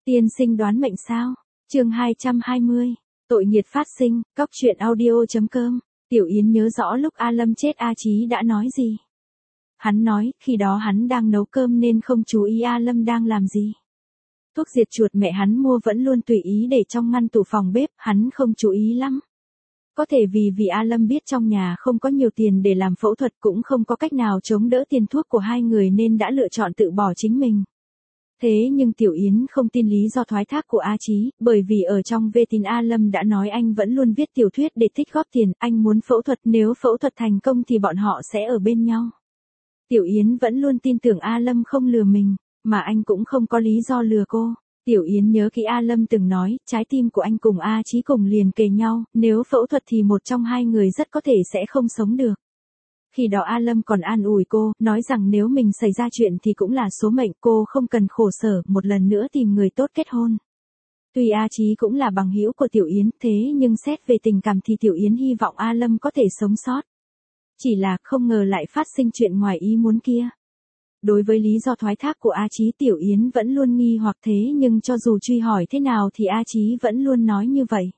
Tiên sinh đoán mệnh sao? Chương 220. Tội nghiệt phát sinh, Cóc truyện audio.com. Tiểu Yến nhớ rõ lúc A Lâm chết A Chí đã nói gì. Hắn nói, khi đó hắn đang nấu cơm nên không chú ý A Lâm đang làm gì. Thuốc diệt chuột mẹ hắn mua vẫn luôn tùy ý để trong ngăn tủ phòng bếp, hắn không chú ý lắm. Có thể vì A Lâm biết trong nhà không có nhiều tiền để làm phẫu thuật, cũng không có cách nào chống đỡ tiền thuốc của hai người nên đã lựa chọn tự bỏ chính mình. Thế nhưng Tiểu Yến không tin lý do thoái thác của A Chí, bởi vì ở trong về tin A Lâm đã nói anh vẫn luôn viết tiểu thuyết để tích góp tiền, anh muốn phẫu thuật, nếu phẫu thuật thành công thì bọn họ sẽ ở bên nhau. Tiểu Yến vẫn luôn tin tưởng A Lâm không lừa mình, mà anh cũng không có lý do lừa cô. Tiểu Yến nhớ khi A Lâm từng nói, trái tim của anh cùng A Chí cùng liền kề nhau, nếu phẫu thuật thì một trong hai người rất có thể sẽ không sống được. Khi đó A Lâm còn an ủi cô, nói rằng nếu mình xảy ra chuyện thì cũng là số mệnh, cô không cần khổ sở, một lần nữa tìm người tốt kết hôn. Tuy A Chí cũng là bằng hữu của Tiểu Yến, thế nhưng xét về tình cảm thì Tiểu Yến hy vọng A Lâm có thể sống sót. Chỉ là không ngờ lại phát sinh chuyện ngoài ý muốn kia. Đối với lý do thoái thác của A Chí, Tiểu Yến vẫn luôn nghi hoặc, thế nhưng cho dù truy hỏi thế nào thì A Chí vẫn luôn nói như vậy.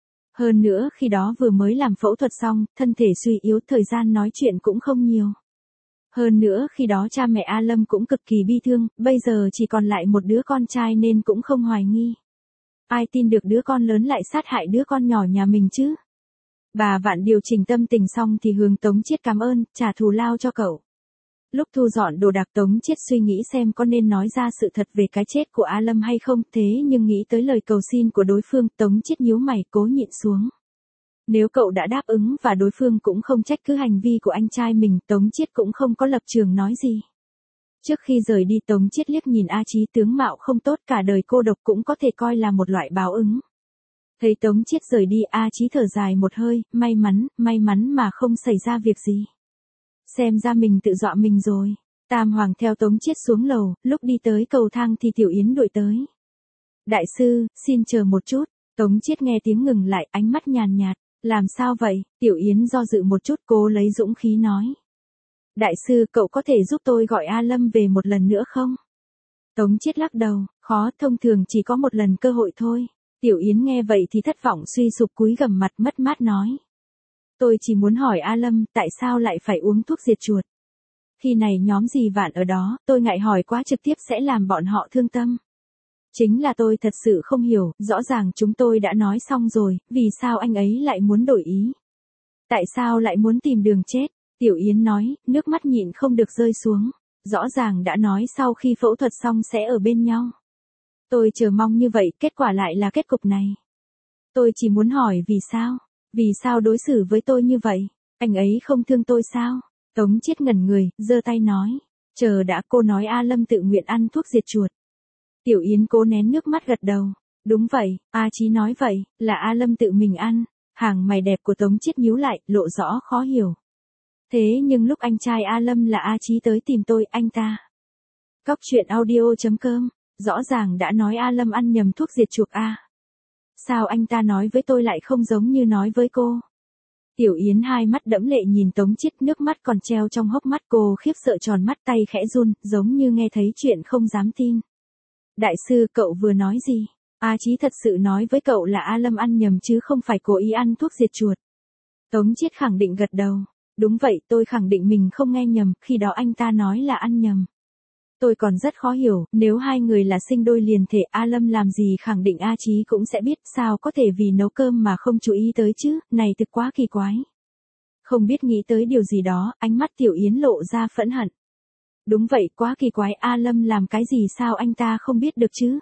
Hơn nữa khi đó vừa mới làm phẫu thuật xong, thân thể suy yếu, thời gian nói chuyện cũng không nhiều. Hơn nữa khi đó cha mẹ A Lâm cũng cực kỳ bi thương, bây giờ chỉ còn lại một đứa con trai nên cũng không hoài nghi. Ai tin được đứa con lớn lại sát hại đứa con nhỏ nhà mình chứ? Bà Vạn điều chỉnh tâm tình xong thì hướng Tống Chiết cảm ơn, trả thù lao cho cậu. Lúc thu dọn đồ đạc, Tống Chiết suy nghĩ xem có nên nói ra sự thật về cái chết của A Lâm hay không, thế nhưng nghĩ tới lời cầu xin của đối phương, Tống Chiết nhíu mày cố nhịn xuống. Nếu cậu đã đáp ứng và đối phương cũng không trách cứ hành vi của anh trai mình, Tống Chiết cũng không có lập trường nói gì. Trước khi rời đi, Tống Chiết liếc nhìn A Chí, tướng mạo không tốt, cả đời cô độc cũng có thể coi là một loại báo ứng. Thấy Tống Chiết rời đi, A Chí thở dài một hơi, may mắn mà không xảy ra việc gì. Xem ra mình tự dọa mình rồi. Tam Hoàng theo Tống Chiết xuống lầu, lúc đi tới cầu thang thì Tiểu Yến đuổi tới. Đại sư, xin chờ một chút. Tống Chiết nghe tiếng ngừng lại, ánh mắt nhàn nhạt. Làm sao vậy? Tiểu Yến do dự một chút, cố lấy dũng khí nói. Đại sư, cậu có thể giúp tôi gọi A Lâm về một lần nữa không? Tống Chiết lắc đầu, khó, thông thường chỉ có một lần cơ hội thôi. Tiểu Yến nghe vậy thì thất vọng suy sụp cúi gằm mặt mất mát nói. Tôi chỉ muốn hỏi A Lâm, tại sao lại phải uống thuốc diệt chuột? Khi này nhóm dì Vạn ở đó, tôi ngại hỏi quá trực tiếp sẽ làm bọn họ thương tâm. Chính là tôi thật sự không hiểu, rõ ràng chúng tôi đã nói xong rồi, vì sao anh ấy lại muốn đổi ý? Tại sao lại muốn tìm đường chết? Tiểu Yến nói, nước mắt nhịn không được rơi xuống. Rõ ràng đã nói sau khi phẫu thuật xong sẽ ở bên nhau. Tôi chờ mong như vậy, kết quả lại là kết cục này. Tôi chỉ muốn hỏi vì sao? Vì sao đối xử với tôi như vậy? Anh ấy không thương tôi sao? Tống Chiết ngẩn người, giơ tay nói. Chờ đã, cô nói A Lâm tự nguyện ăn thuốc diệt chuột. Tiểu Yến cố nén nước mắt gật đầu. Đúng vậy, A Chí nói vậy, là A Lâm tự mình ăn. Hàng mày đẹp của Tống Chiết nhíu lại, lộ rõ khó hiểu. Thế nhưng lúc anh trai A Lâm là A Chí tới tìm tôi, anh ta. Cóc truyện audio.com. Rõ ràng đã nói A Lâm ăn nhầm thuốc diệt chuột A. Sao anh ta nói với tôi lại không giống như nói với cô? Tiểu Yến hai mắt đẫm lệ nhìn Tống Chiết, nước mắt còn treo trong hốc mắt, cô khiếp sợ tròn mắt, tay khẽ run, giống như nghe thấy chuyện không dám tin. Đại sư, cậu vừa nói gì? A Chí thật sự nói với cậu là A Lâm ăn nhầm chứ không phải cố ý ăn thuốc diệt chuột. Tống Chiết khẳng định gật đầu. Đúng vậy, tôi khẳng định mình không nghe nhầm, khi đó anh ta nói là ăn nhầm. Tôi còn rất khó hiểu, nếu hai người là sinh đôi liền thể, A Lâm làm gì khẳng định A Chí cũng sẽ biết, sao có thể vì nấu cơm mà không chú ý tới chứ, này thực quá kỳ quái. Không biết nghĩ tới điều gì đó, ánh mắt Tiểu Yến lộ ra phẫn hận. Đúng vậy, quá kỳ quái, A Lâm làm cái gì sao anh ta không biết được chứ?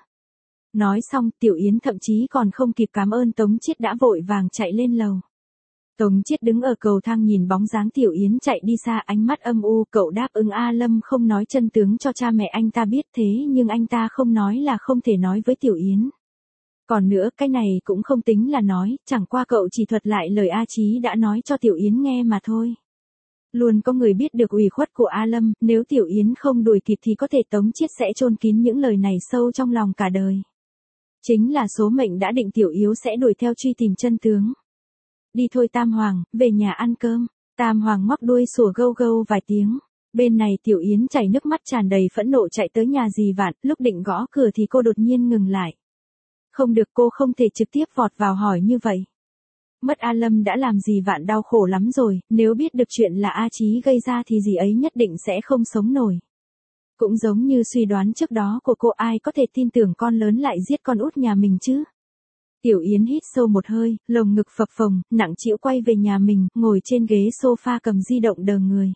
Nói xong, Tiểu Yến thậm chí còn không kịp cảm ơn Tống Chiết đã vội vàng chạy lên lầu. Tống Chiết đứng ở cầu thang nhìn bóng dáng Tiểu Yến chạy đi xa, ánh mắt âm u, cậu đáp ứng A Lâm không nói chân tướng cho cha mẹ anh ta biết, thế nhưng anh ta không nói là không thể nói với Tiểu Yến. Còn nữa, cái này cũng không tính là nói, chẳng qua cậu chỉ thuật lại lời A Chí đã nói cho Tiểu Yến nghe mà thôi. Luôn có người biết được ủy khuất của A Lâm, nếu Tiểu Yến không đuổi kịp thì có thể Tống Chiết sẽ chôn kín những lời này sâu trong lòng cả đời. Chính là số mệnh đã định Tiểu Yến sẽ đuổi theo truy tìm chân tướng. Đi thôi Tam Hoàng, về nhà ăn cơm. Tam Hoàng móc đuôi sủa gâu gâu vài tiếng. Bên này Tiểu Yến chảy nước mắt tràn đầy phẫn nộ chạy tới nhà dì Vạn, lúc định gõ cửa thì cô đột nhiên ngừng lại. Không được, cô không thể trực tiếp vọt vào hỏi như vậy. Mất A Lâm đã làm dì Vạn đau khổ lắm rồi, nếu biết được chuyện là A Chí gây ra thì dì ấy nhất định sẽ không sống nổi. Cũng giống như suy đoán trước đó của cô, ai có thể tin tưởng con lớn lại giết con út nhà mình chứ. Tiểu Yến hít sâu một hơi, lồng ngực phập phồng, nặng trĩu quay về nhà mình, ngồi trên ghế sofa cầm di động đờ người.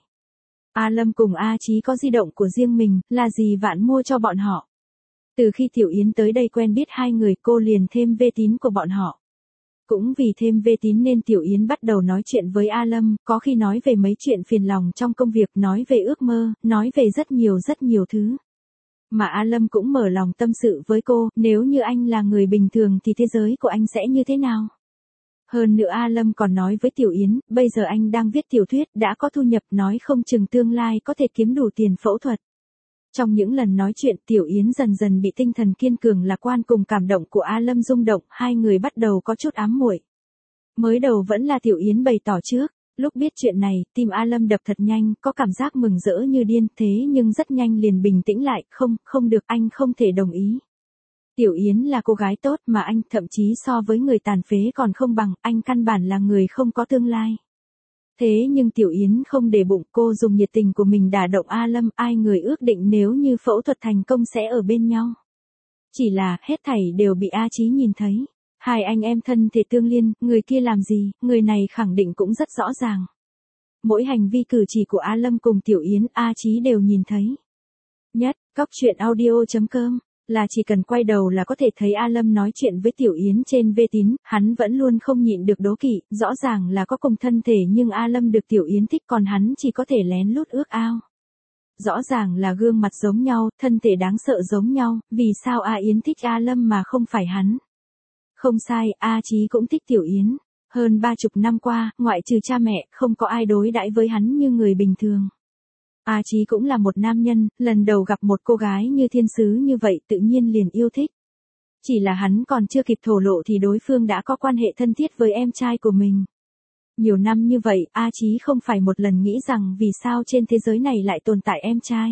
A Lâm cùng A Chí có di động của riêng mình, là dì Vạn mua cho bọn họ. Từ khi Tiểu Yến tới đây quen biết hai người, cô liền thêm vê tín của bọn họ. Cũng vì thêm vê tín nên Tiểu Yến bắt đầu nói chuyện với A Lâm, có khi nói về mấy chuyện phiền lòng trong công việc, nói về ước mơ, nói về rất nhiều thứ. Mà A Lâm cũng mở lòng tâm sự với cô, nếu như anh là người bình thường thì thế giới của anh sẽ như thế nào? Hơn nữa A Lâm còn nói với Tiểu Yến, bây giờ anh đang viết tiểu thuyết, đã có thu nhập, nói không chừng tương lai có thể kiếm đủ tiền phẫu thuật. Trong những lần nói chuyện, Tiểu Yến dần dần bị tinh thần kiên cường lạc quan cùng cảm động của A Lâm rung động, hai người bắt đầu có chút ám muội. Mới đầu vẫn là Tiểu Yến bày tỏ trước, lúc biết chuyện này, tim A Lâm đập thật nhanh, có cảm giác mừng rỡ như điên, thế nhưng rất nhanh liền bình tĩnh lại, không được, anh không thể đồng ý. Tiểu Yến là cô gái tốt mà anh, thậm chí so với người tàn phế còn không bằng, anh căn bản là người không có tương lai. Thế nhưng Tiểu Yến không để bụng, cô dùng nhiệt tình của mình đả động A Lâm, ai người ước định nếu như phẫu thuật thành công sẽ ở bên nhau. Chỉ là, hết thảy đều bị A Chí nhìn thấy. Hai anh em thân thể tương liên, người kia làm gì, người này khẳng định cũng rất rõ ràng. Mỗi hành vi cử chỉ của A Lâm cùng Tiểu Yến, A Chí đều nhìn thấy. Nhất, coctruyện.audio.com là chỉ cần quay đầu là có thể thấy A Lâm nói chuyện với Tiểu Yến trên vê tín, hắn vẫn luôn không nhịn được đố kỵ, rõ ràng là có cùng thân thể nhưng A Lâm được Tiểu Yến thích còn hắn chỉ có thể lén lút ước ao. Rõ ràng là gương mặt giống nhau, thân thể đáng sợ giống nhau, vì sao A Yến thích A Lâm mà không phải hắn? Không sai, A Chí cũng thích Tiểu Yến. Hơn 30 năm qua, ngoại trừ cha mẹ, không có ai đối đãi với hắn như người bình thường. A Chí cũng là một nam nhân, lần đầu gặp một cô gái như thiên sứ như vậy tự nhiên liền yêu thích. Chỉ là hắn còn chưa kịp thổ lộ thì đối phương đã có quan hệ thân thiết với em trai của mình. Nhiều năm như vậy, A Chí không phải một lần nghĩ rằng vì sao trên thế giới này lại tồn tại em trai.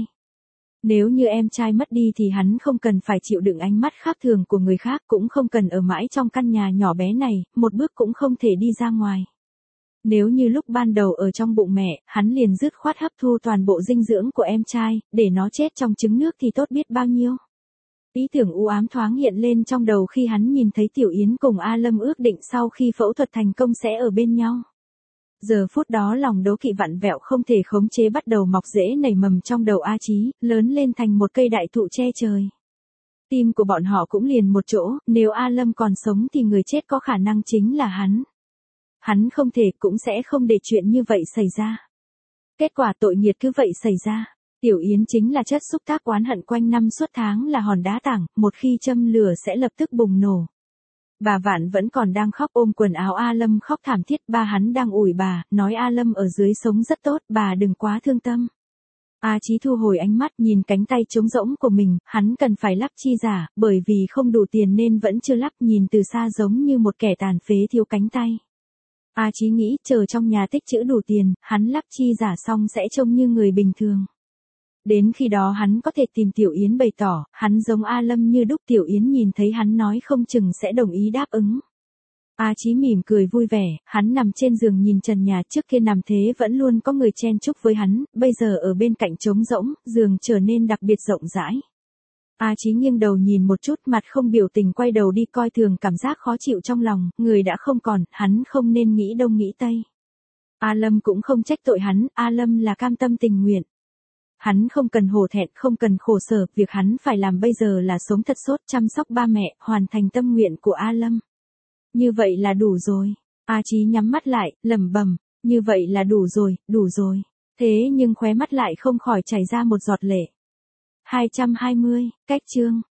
Nếu như em trai mất đi thì hắn không cần phải chịu đựng ánh mắt khác thường của người khác, cũng không cần ở mãi trong căn nhà nhỏ bé này, một bước cũng không thể đi ra ngoài. Nếu như lúc ban đầu ở trong bụng mẹ, hắn liền dứt khoát hấp thu toàn bộ dinh dưỡng của em trai, để nó chết trong trứng nước thì tốt biết bao nhiêu. Ý tưởng u ám thoáng hiện lên trong đầu khi hắn nhìn thấy Tiểu Yến cùng A Lâm ước định sau khi phẫu thuật thành công sẽ ở bên nhau. Giờ phút đó lòng đố kỵ vặn vẹo không thể khống chế bắt đầu mọc rễ nảy mầm trong đầu A Chí, lớn lên thành một cây đại thụ che trời. Tim của bọn họ cũng liền một chỗ, nếu A Lâm còn sống thì người chết có khả năng chính là hắn. Hắn không thể cũng sẽ không để chuyện như vậy xảy ra. Kết quả tội nghiệt cứ vậy xảy ra. Tiểu Yến chính là chất xúc tác oán hận quanh năm suốt tháng, là hòn đá tảng, một khi châm lửa sẽ lập tức bùng nổ. Bà Vạn vẫn còn đang khóc ôm quần áo A Lâm khóc thảm thiết, ba hắn đang ủi bà, nói A Lâm ở dưới sống rất tốt, bà đừng quá thương tâm. A Chí thu hồi ánh mắt nhìn cánh tay trống rỗng của mình, hắn cần phải lắp chi giả, bởi vì không đủ tiền nên vẫn chưa lắp, nhìn từ xa giống như một kẻ tàn phế thiếu cánh tay. A Chí nghĩ chờ trong nhà tích trữ đủ tiền, hắn lắp chi giả xong sẽ trông như người bình thường. Đến khi đó hắn có thể tìm Tiểu Yến bày tỏ, hắn giống A Lâm như đúc, Tiểu Yến nhìn thấy hắn nói không chừng sẽ đồng ý đáp ứng. A Chí mỉm cười vui vẻ, hắn nằm trên giường nhìn trần nhà, trước kia nằm thế vẫn luôn có người chen chúc với hắn, bây giờ ở bên cạnh trống rỗng, giường trở nên đặc biệt rộng rãi. A Chí nghiêng đầu nhìn một chút, mặt không biểu tình quay đầu đi, coi thường cảm giác khó chịu trong lòng, người đã không còn, hắn không nên nghĩ đông nghĩ tây. A Lâm cũng không trách tội hắn, A Lâm là cam tâm tình nguyện. Hắn không cần hổ thẹn, không cần khổ sở, việc hắn phải làm bây giờ là sống thật tốt, chăm sóc ba mẹ, hoàn thành tâm nguyện của A Lâm. Như vậy là đủ rồi. A Chí nhắm mắt lại, lẩm bẩm, như vậy là đủ rồi, đủ rồi. Thế nhưng khóe mắt lại không khỏi chảy ra một giọt lệ. 220, cách chương.